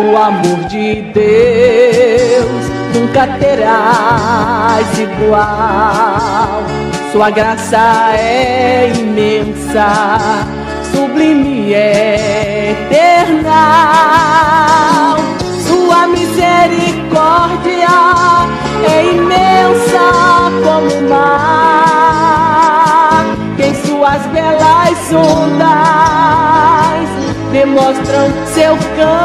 o amor de Deus nunca terás igual. Sua graça é imensa, sublime é eterna. Sua misericórdia é imensa como o mar, que em suas belas ondas demonstram seu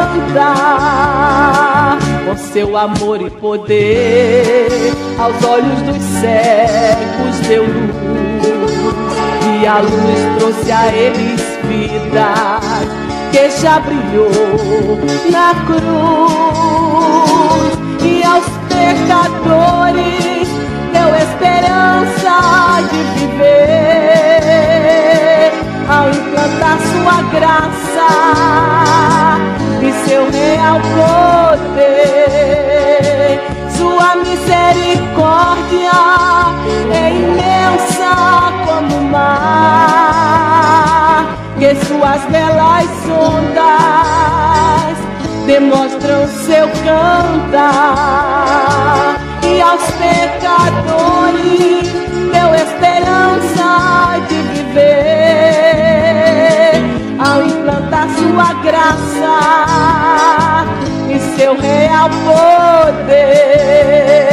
cantar. Com seu amor e poder, aos olhos dos cegos deu luz, e a luz trouxe a eles vida, que já brilhou na cruz. E aos pecadores deu esperança de viver, ao implantar sua graça e seu real poder. Sua misericórdia é imensa como o mar, que suas belas ondas demonstram seu cantar. E aos pecadores deu esperança de viver, ao implantar sua graça e seu real poder.